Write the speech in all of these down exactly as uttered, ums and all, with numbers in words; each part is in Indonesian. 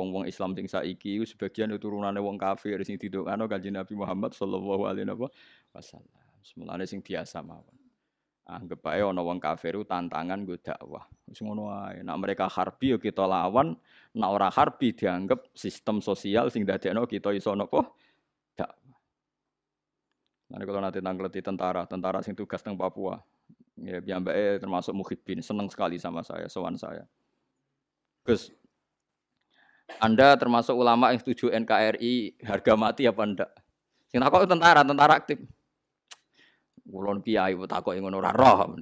wong-wong Islam sing saiki iku sebagian turunane wong kafir sing didongakno Kanjeng Nabi Muhammad sallallahu alaihi wasallam. Mulane sing biasa mawon. Anggap bae ana wong kafir ku tantangan nggo dakwah. Wis ngono ae. Nek mereka harbi ya kita lawan, nek ora harbi dianggap sistem sosial sing dadekno kita iso napa dakwah. Mane kalau nanti nangkleti tentara, tentara sing tugas teng Papua. Ya piyambake termasuk muhibbin, seneng sekali sama saya, sowan saya. Gus, Anda termasuk ulama yang setuju N K R I harga mati apa ndak? Sing takok tentara, tentara aktif. Kulon kiai takoki ngono ora roh.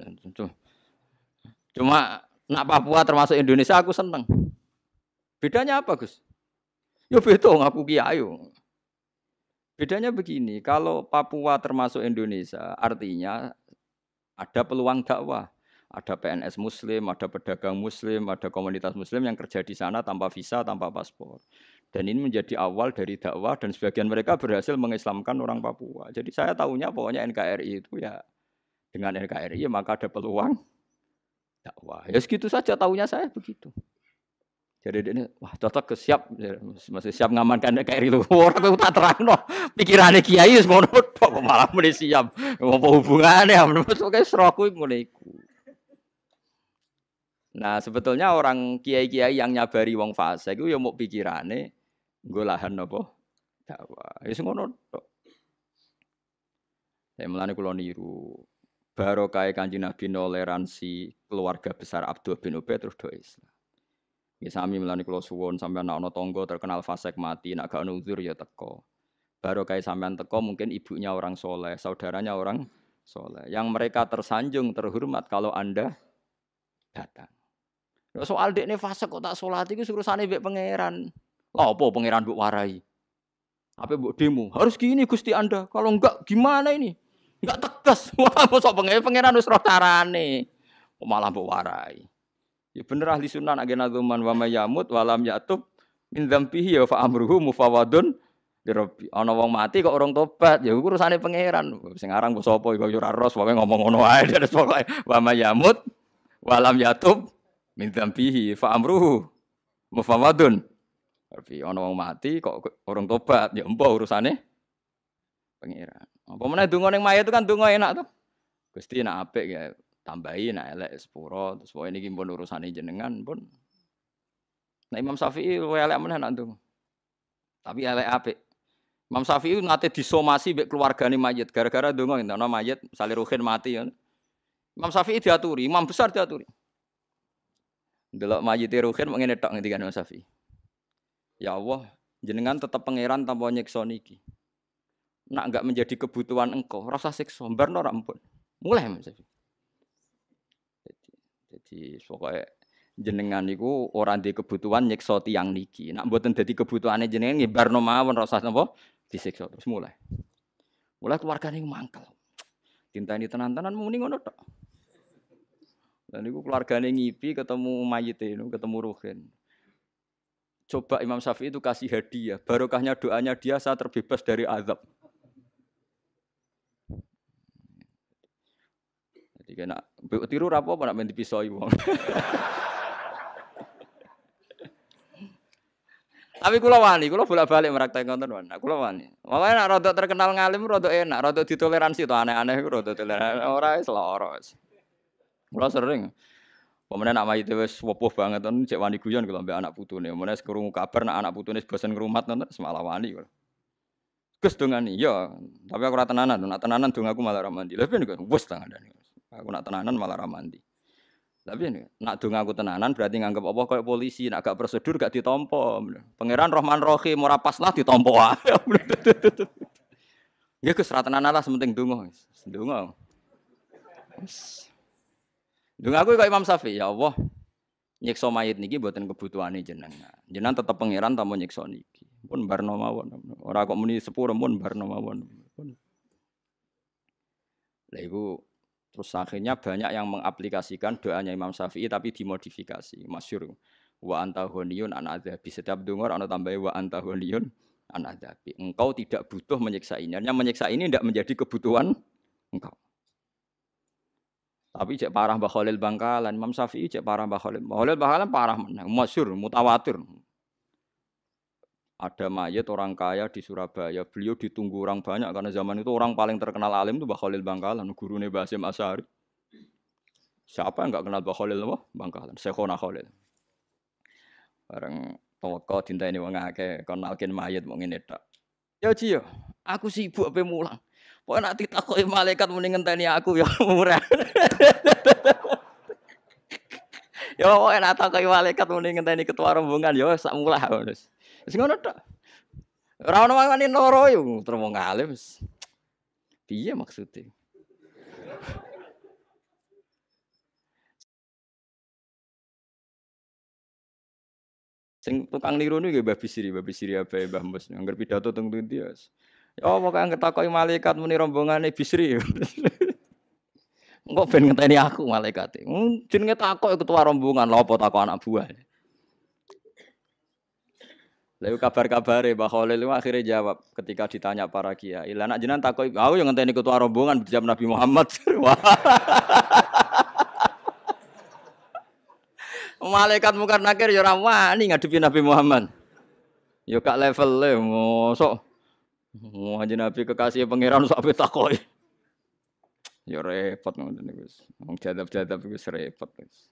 Cuma nak Papua termasuk Indonesia aku seneng. Bedanya apa, Gus? Ya beda ngaku kiai. Bedanya begini, kalau Papua termasuk Indonesia, artinya ada peluang dakwah. Ada P N S Muslim, ada pedagang Muslim, ada komunitas Muslim yang kerja di sana tanpa visa, tanpa paspor. Dan ini menjadi awal dari dakwah dan sebagian mereka berhasil mengislamkan orang Papua. Jadi saya tahunya pokoknya N K R I itu ya dengan N K R I ya maka ada peluang dakwah. Ya segitu saja tahunya saya begitu. Jadi ini wah cocok ke siap masih siap ngamankan N K R I itu. Ora kowe tak terangno. Pikirane kiai wis ngono tok malah muni siap. Apa hubungane ya menurut kowe sroku ngono iku. Nah, sebetulnya orang kiai-kiai yang nyabari wong fasik iku ya mau pikirane nggo lahan napa dakwah. Wis ngono tok. Saya mulane kula niru barokah Kanjeng Nabi toleransi keluarga besar Abdul bin Ubay terus do Islam. Ya sami mulane kula suwun sampeyan ana tangga terkenal fasik mati, nek gak ono uzur ya teko. Barokah sampeyan teko mungkin ibunya orang soleh, saudaranya orang soleh. Yang mereka tersanjung terhormat kalau Anda datang. Soal dekne fase kok tak salat iki urusane mbek pangeran. Lha apa pangeran mbok warai? Apa mbok demo? Harus gini Gusti Anda. Kalau enggak gimana ini? Enggak tegas. Wah, mosok pangeran pangeran wis roh carane. Kok malah mbok warai. Ya bener ahli sunnah agena zaman wa mayamut walam yatub min dzambihi fa amruhu mufawadun li rabbi. Ana wong mati kok orang tobat, ya urusane pangeran. Sing aran mbok sapa iku ora ros pokoke ngomong ngono ae terus pokoke wa mayamut walam yatub min dzambihi fa amruhu mufawadun. Tapi ana wong mati kok orang tobat, ya empo urusane pangeran. Apa meneh donga ning mayit itu kan donga enak to. Gusti nek apik ya tambahi, nek elek sepuro, terus pokoke niki pun urusane jenengan pun. Nek Imam Syafi'i luwih elek meneh nek donga. Tapi elek apik. Imam Syafi'i nate disomasi mbek keluargane mayit gara-gara donga entekno mayit misale ruhin mati ya. Imam Syafi'i diaturi, imam besar diaturi. Delok mayite ruhin mung ngene tok ngendikan Imam Syafi'i. Ya Allah, jenengan tetap pangeran tanpa nyiksa niki. Nak enggak menjadi kebutuhan engkau, rasa siksa, barno ora ampun. Mulai Mas. Jadi, jadi pokoke jenengan niku ora ndek kebutuhan nyiksa tiyang niki. Nak mboten dadi kebutuhane jenengan nggih barno mawon rasa napa disiksa terus mulai. Mulai keluargane mangkel. Tintani tenan-tenan muni ngono tok. Lah niku keluargane ngipi ketemu mayite niku ketemu ruhin. Coba Imam Syafi'i itu kasih hadiah, barokahnya doanya dia saya terbebas dari azab. Jadi kena tiru rapo apa nak main dipisoi wong. Tapi kula wani, kula bolak-balik meraktek konten wan. Kula wani. Makane nek rada terkenal ngalim rada enak, rada ditoleransi to aneh-aneh iku rada toleransi. Ora wis lara wis. Kula sering pemene nak mayite wis wepuh banget ten cek wani guyon kula mbek anak putune. Mene krungu kabar nak anak putune bosen ngrumat ten semalah wani kula. Gus dongani, ya, tapi aku ora tenanan, nak tenanan dong aku malah ra mandi. Lha piye kok wis tangandane. Aku nak tenanan malah ra mandi. Tapi ini, nak dong aku tenanan berarti nganggep apa kayak polisi, nak gak prosedur gak ditompo. Pangeran Rahman Rahim ora pas lah ditompo wae. Ya Gus ra tenanan lah sementing donga. Donga. Dong aku kok Imam Syafi'i, ya Allah. Nyiksa mayit niki mboten kebutuhane jenengan. Jenengan tetep pangeran tamu nyiksa niki. Pun barno mawon. Ora kok muni sepuro pun barno mawon. Lah iku terus akhirnya banyak yang mengaplikasikan doanya Imam Syafi'i tapi dimodifikasi. Masyhur wa anta ghaniyun an adzabi. Setiap donga ana tambahe wa anta ghaniyun an adzabi. Engkau tidak butuh menyiksa ini. Artinya menyiksa ini tidak menjadi kebutuhan engkau. Tapi cek parah Mbah Khalil Bangkalan, Imam Syafi'i cek parah Mbah Khalil. Mbah Khalil Bangkalan parah meneh, masyhur, mutawatir. Ada mayat orang kaya di Surabaya. Beliau ditunggu orang banyak karena zaman itu orang paling terkenal alim itu Mbah Khalil Bangkalan, gurune Mbah Hasyim Asy'ari. Siapa yang enggak kenal Mbah Khalil apa? Bangkalan, Syekhona Khalil. Bareng toko dinteni wong akeh kon nalkin mayit mung ngene tok. Ya Ji yo, aku sibuk ape mulang. Pokoke nek ditakoki malaikat muni ngenteni aku ya murah. Ya pokoke nek takoki malaikat muni ngenteni ketua rombongan ya sak mulah wis. Wis ngono tok. Ora ono wani loro yo terus wong alim wis. Piye maksude? Sing tukang niru niku nggih Mbah Bisri, Mbah Bisri abahe Mbah Mus. Angger pidato teng ndi ya. Ya pokoke angger takoki malaikat muni rombongane Bisri. Engko ben ngenteni aku malaikate. Hmm, jenenge takok ketua rombongan, lha apa takok anak buah. Lalu kabar-kabare Mbah Khalil itu akhirnya jawab ketika ditanya para kiai. Lah nek jenengan takoki, aku yang ngenteni ketua rombongan dijawab Nabi Muhammad. Malaikat mungkar nakir ya ora wani ngadepi Nabi Muhammad. Ya gak levele mosok. Wah Nabi kekasih pangeran sok ape takoki. Ya repot ngoten niku wis. Wong jadab-jadab iku repot wis.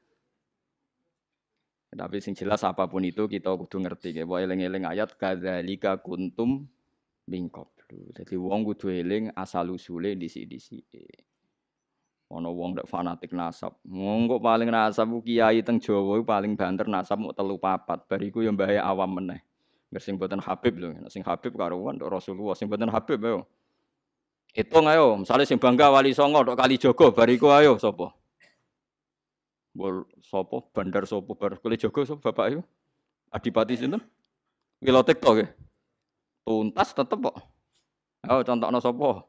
Tapi sing jelas apapun itu kita kudu ngerti ya. Wa eling-eling ayat kadzalika kuntum min qablu. Dadi wong kudu eling asal usule dhisik-dhisike. Ana wong nek fanatik nasab. Wong kok paling nasab ku kiai teng Jawa paling banter nasab mung telu papat. Bariku ya mbahe awam meneh. Nggih sing mboten Habib lho. Nek sing Habib karuan tok Rasulullah sing mboten Habib ayo. Hitung ayo, misale sing bangga Wali Songo tok Kalijogo bariku ayo sapa? Bol sapa Bandar sapa bar Kalijogo sapa bapak iku? Adipati sinten? Wilotek to nggih. Tuntas tetep kok. Ayo contohno sapa?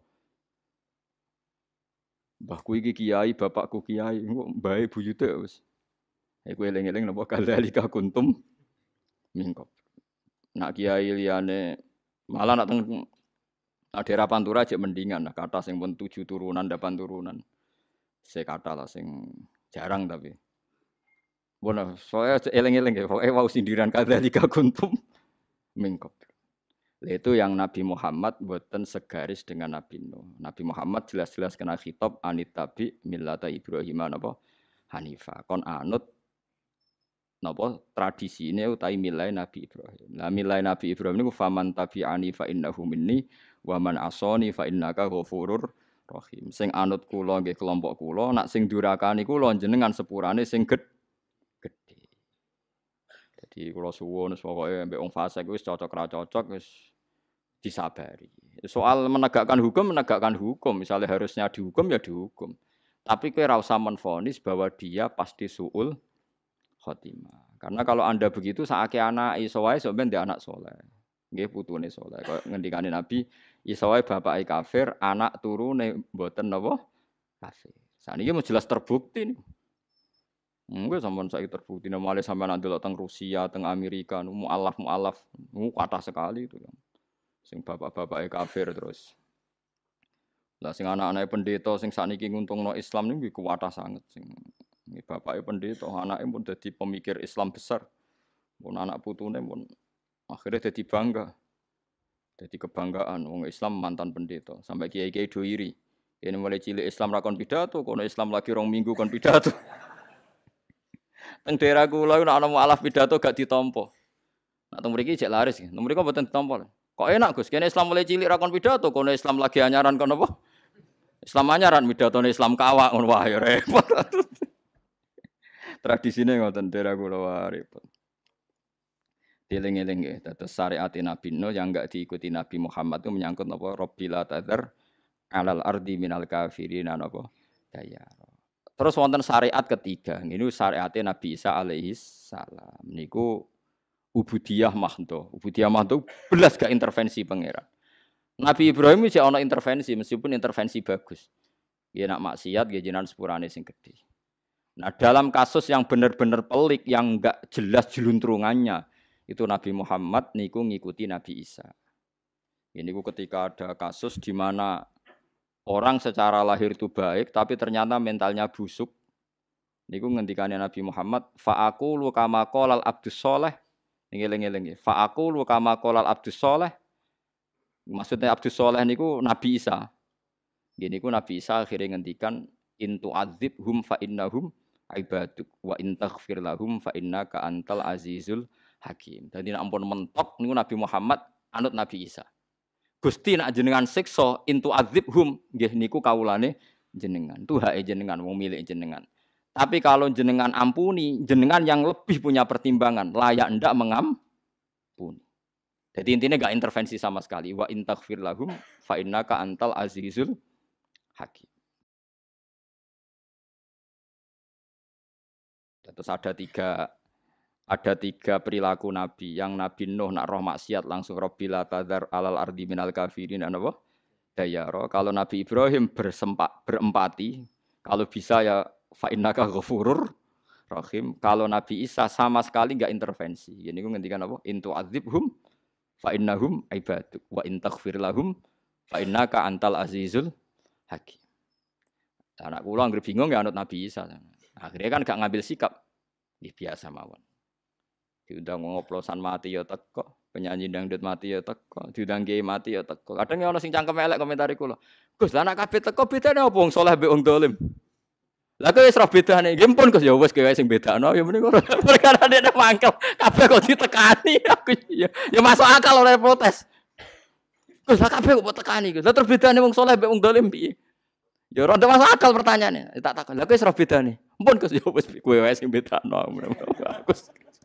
Mbahku iki kiai, bapakku kiai, engko mbahe buyute wis. Iku eling-eling napa kadzalika kuntum mingkop. Nak kiai liyane malah nak teng nak daerah Pantura aja mendingan nah kata sing pun tujuh turunan, delapan turunan. Saya kata lah sing jarang tapi. Bona soalnya eling-eling ya, pokoke wau sindiran kadzalika kuntum mingkop. Itu yang Nabi Muhammad buatan segaris dengan Nabi Nuh. Nabi Muhammad jelas-jelas kena khitab anitabi millata Ibrahim napa Hanifah. Kon anut napa tradisine utawi milai Nabi Ibrahim. Lah milai Nabi Ibrahim niku faman tabi'ani fa innahu minni wa man asani fa innaka ghafurur rahim. Sing anut kula nggih kelompok kula, nak sing durakani kula jenengan sepurane sing gedhe. Jadi kula suwun pokoke mbek wong fasik wis cocok ra cocok wis disabari. Soal menegakkan hukum, menegakkan hukum. Misalnya harusnya dihukum ya dihukum. Tapi kowe ora usah menvonis bahwa dia pasti suul khotimah. Karena kalau Anda begitu saake anak iso wae sampeyan ndek anak saleh. Nggih putune saleh. Kaya ngendikane Nabi, iso wae bapake kafir, anak turune mboten napa kafir. Saniki mung jelas terbukti niku. Enggak sampean saiki terbukti nomale sampean ndelok teng Rusia, teng Amerika, mualaf mualaf, mu kathah sekali itu. Sing bapak-bapake kafir terus. Lah sing anak-anake pendeta sing sakniki nguntungno Islam niku kuwatah sanget sing nggih bapake pendeta, anake pun dadi pemikir Islam besar. Pun anak putune pun akhirnya dadi bangga. Dadi kebanggaan wong Islam mantan pendeta, sampai kiai-kiai do iri. Ini mulai cilik Islam ra kon pidato, kono Islam lagi rong minggu kon pidato. Teng daerah kula nek ana mualaf pidato gak ditampa. Nek teng mriki jek laris, teng mriki mboten ditampa. Kok enak Gus, kene Islam mulai cilik ra kon pidato, kono Islam lagi anyaran kono apa? Islam anyaran pidatone Islam kawak ngono wae ya repot. Tradisine ngoten daerah kula wae repot. Dieling-eling nggih, dados syariat Nabi Nuh yang enggak diikuti Nabi Muhammad itu menyangkut apa? Rabbila tadzar alal ardi minal kafirin napa? Daya. Terus wonten syariat ketiga, ini syariatnya Nabi Isa alaihi salam. Niku ubudiyah mahdo. Ubudiyah mahdo belas gak intervensi pangeran. Nabi Ibrahim iki ana intervensi meskipun intervensi bagus. Dia nak maksiat nggih jenengan sepurane sing gedhe. Nah, dalam kasus yang benar-benar pelik yang enggak jelas jeluntrungannya, itu Nabi Muhammad niku ngikuti Nabi Isa. Ini ku ketika ada kasus di mana orang secara lahir itu baik, tapi ternyata mentalnya busuk. Niku ngendikane Nabi Muhammad, fa aku lu kama qolal abdus soleh Ngeling-eling nggih. Fa aku lu kama qolal Abdus Shalih. Maksudnya Abdus Shalih niku Nabi Isa. Gini ku Nabi Isa akhirnya ngendikan intu adzibhum fa innahum ibaduk wa in taghfir lahum fa innaka antal azizul hakim. Dadi nek ampun mentok niku Nabi Muhammad anut Nabi Isa. Gusti nak jenengan siksa intu adzibhum nggih niku kawulane jenengan. Itu hak jenengan wong milik jenengan. Tapi kalau jenengan ampuni, jenengan yang lebih punya pertimbangan, layak ndak mengampuni. Jadi intinya enggak intervensi sama sekali. Wa in taghfir lahum fa innaka antal azizul hakim. Terus ada tiga ada tiga perilaku Nabi. Yang Nabi Nuh nak roh maksiat langsung Rabbila tadzar alal ardi minal kafirin apa? Dayara. Kalau Nabi Ibrahim bersempak berempati, kalau bisa ya fa innaka ghafurur rahim. Kalau Nabi Isa sama sekali enggak intervensi. Jadi ku ngendikan apa? Intu adzibhum fa innahum ibaduk wa in taghfir lahum fa innaka antal azizul hakim. Anak kula anggere bingung ya anut Nabi Isa. Akhirnya kan gak ngambil sikap. Ini biasa mawon. Diundang ngoplosan mati ya teko, penyanyi dangdut mati ya teko, diundang kiai mati ya teko. Kadang ana sing cangkem elek komentari kula. Gus, lah anak kabeh teko bedane opo wong saleh mbek wong dolim? Lah kok wis ora bedane. Nggih pun Gus ya wis kowe sing bedakno ya mrene ngono. Perkara dene mangkel kabeh kok ditekani aku ya. Ya masuk akal ora protes. Gus, lah kabeh kok tekani Gus. Lah terbedane wong saleh mbek wong dolim piye? Ya ora masuk akal pertanyaane. Tak takon. Lah kowe wis ora bedane. Mpun Gus ya wis kowe wae sing bedakno. Gus.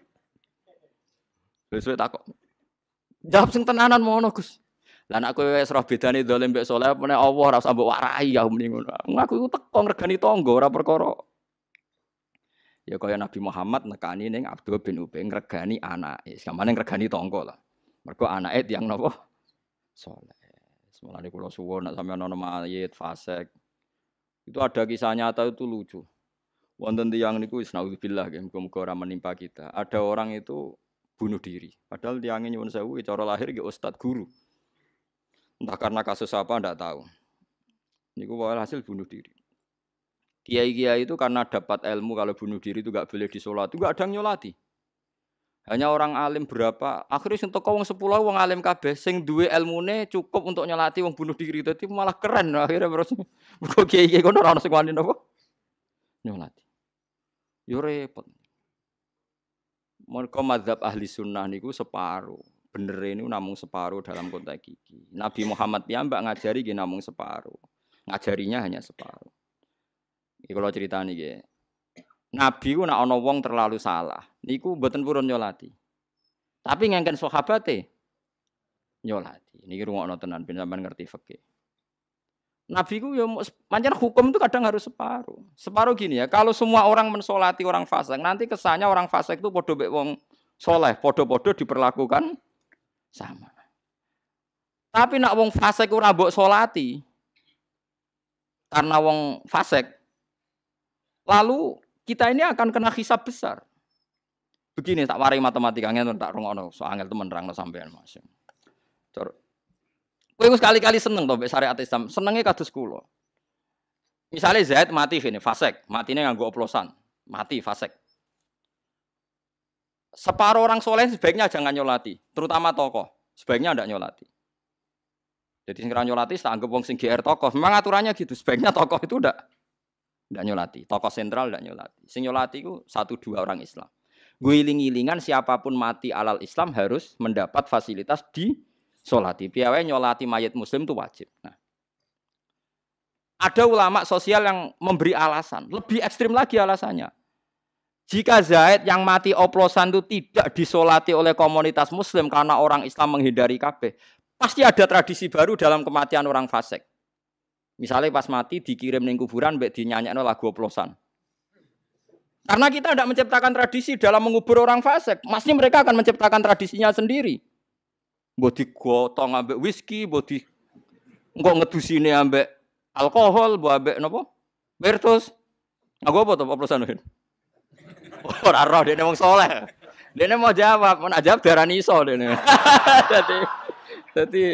Wis takok. Jawab sing tenanan mono Gus. Lah nek kowe wis ora bedane dolim mbek saleh meneh Allah ora usah mbok warai ya muni ngono. Aku iku teko ngregani tangga ora perkara. Ya kaya Nabi Muhammad nekani ning Abdul bin Ubay ngregani anake. Samane ngregani tangga lah. Mergo anake tiyang napa? Saleh. Semulane kula suwun nek sampeyan ana mayit fasik. Itu ada kisah nyata itu lucu. Wonten tiyang niku wis naudzubillah nggih muga-muga ora menimpa kita. Ada orang itu bunuh diri. Padahal tiyangnya nyuwun sewu cara lahir nggih ustaz guru. Entah karena kasus apa ndak tahu. Niku hasil bunuh diri. Kiai-kiai itu karena dapat ilmu kalau bunuh diri itu enggak boleh disolat, itu enggak ada yang nyolati. Hanya orang alim berapa, akhirnya sing teko wong sepuluh wong alim kabeh sing duwe ilmune cukup untuk nyolati wong bunuh diri. Dadi malah keren akhirnya terus. Mergo kiai-kiai kono ora ono sing wani napa? Nyolati. Yo repot. Mergo mazhab ahli sunnah niku separuh. Bener ini namung separuh dalam konteks iki. Nabi Muhammad piyambak ngajari nggih namung separuh. Ngajarinya hanya separuh. Iki kula critani nggih. Nabi ku nek ana wong terlalu salah, niku mboten purun nyolati. Tapi ngengken sahabate nyolati. Niki rungokno tenan ben sampean ngerti fikih. Nabi ku ya pancen hukum itu kadang harus separuh. Separuh gini ya, kalau semua orang mensolati orang fasik, nanti kesannya orang fasik itu padha mek wong saleh, padha-padha diperlakukan sama. Tapi nek wong fasik ora mbok solati karena wong fasik, lalu kita ini akan kena hisab besar. Begini tak warai matematika ngene tak rungokno, so angel temen nerangno sampean Mas. Cor. Kowe sekali-kali seneng to mbek syariat Islam, senenge kados kula. Misale Zaid mati gini, fasik, matine nganggo oplosan, mati fasik. Separuh orang soleh sebaiknya jangan nyolati, terutama tokoh, sebaiknya ndak nyolati. Jadi sing ora nyolati tak anggap wong sing G R tokoh. Memang aturannya gitu, sebaiknya tokoh itu ndak ndak nyolati, tokoh sentral ndak nyolati. Sing nyolati itu satu dua orang Islam. Guiling-gilingan siapapun mati alal Islam harus mendapat fasilitas di solati. Piawe nyolati mayat muslim itu wajib. Nah, ada ulama sosial yang memberi alasan, lebih ekstrim lagi alasannya. Jika Zaid yang mati oplosan itu tidak disolati oleh komunitas muslim karena orang Islam menghindari kabeh, pasti ada tradisi baru dalam kematian orang fasik. Misalnya pas mati dikirim ning kuburan mbek dinyanyekno lagu oplosan. Karena kita tidak menciptakan tradisi dalam mengubur orang fasik, pasti mereka akan menciptakan tradisinya sendiri. Mbok digotong ambek whisky, mbok di engko ngedusine ambek alkohol, mbok ambek napa? Bertus. Nggo apa to oplosan iki? Ora roh dene wong saleh. Dene mau jawab, mau jawab darani iso dene. Dadi dadi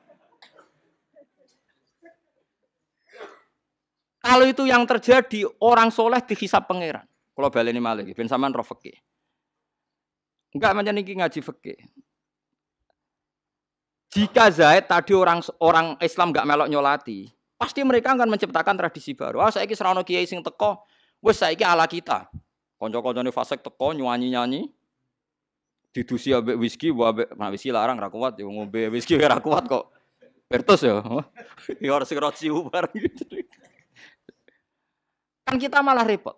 kalau itu yang terjadi, orang soleh dihisab pangeran. Kalau baleni malih ben sampean roh fikih. Enggak macam niki ngaji fikih. Jika Zaid tadi orang orang Islam enggak melok nyolati, pasti mereka akan menciptakan tradisi baru. Ah saiki serana kiai sing teko, wis saiki ala kita. Kanca-kancane fasik teko nyanyi-nyanyi. Didusi ambek whisky, ambek nah whisky larang ra kuat ya ngombe whisky ora kuat kok. Bertus ya. Ya ora sing roci bareng gitu. Kan kita malah repot.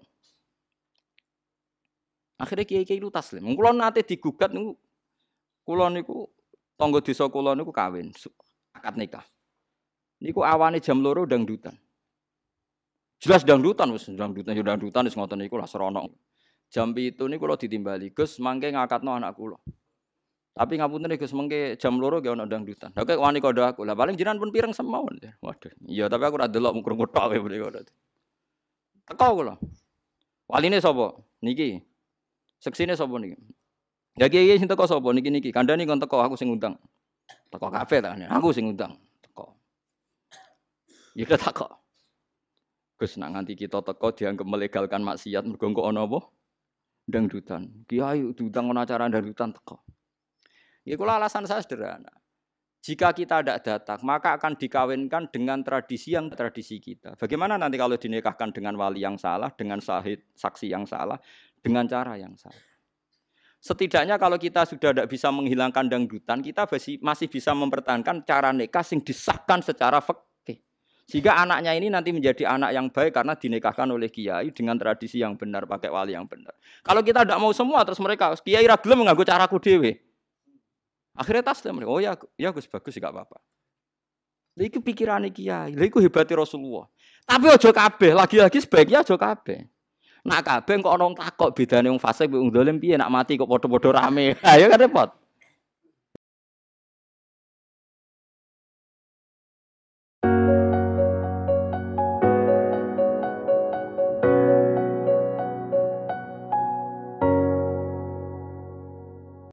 Akhirnya kiai-kiai itu taslim. Kula nate digugat niku kula niku tangga desa kula niku kawin, akad nikah. Niku awane jam loro dangdutan. Jelas dangdutan wis dangdutan yo dangdutan wis ngoten niku lah serono. Jam pitu niku kula ditimbali, Gus mangke ngakatno anak kula. Tapi ngapunten Gus mengke jam loro ge ana dangdutan. Lah kok wani kodo aku. Lah paling jenengan pun pireng semawon. Waduh. Iya tapi aku ora delok mung krungu tok wae mriko. Teko kula. Waline sapa? Niki. Seksine sapa niki? Ya kiai sing teko sapa niki niki. Kandhani kon teko aku sing ngundang. Teko kafe ta aku sing ngundang. Teko. Ya teko. Gus nak nganti kita teko dianggap melegalkan maksiat mergo kok ana apa? Dangdutan. Kiai diundang ana acara dangdutan teko. Ya kula alasan saya sederhana. Jika kita tidak datang, maka akan dikawinkan dengan tradisi yang tradisi kita. Bagaimana nanti kalau dinikahkan dengan wali yang salah, dengan sahid saksi yang salah, dengan cara yang salah. Setidaknya kalau kita sudah tidak bisa menghilangkan dangdutan, kita masih bisa mempertahankan cara nikah yang disahkan secara fikih. Sehingga anaknya ini nanti menjadi anak yang baik karena dinikahkan oleh kiai dengan tradisi yang benar, pakai wali yang benar. Kalau kita tidak mau semua, terus mereka, kiai ragilem mengganggu caraku dewe. Akhirnya taslim, oh ya, ya Gus bagus enggak apa-apa. Lha iku pikirane kiai, lha iku hebate Rasulullah. Tapi aja kabeh, lagi-lagi sebaiknya aja kabeh. Nak kabeh kok ana takok bedane wong fasik mbek wong dolim piye nak mati kok padha-padha rame. Ha ya kan repot.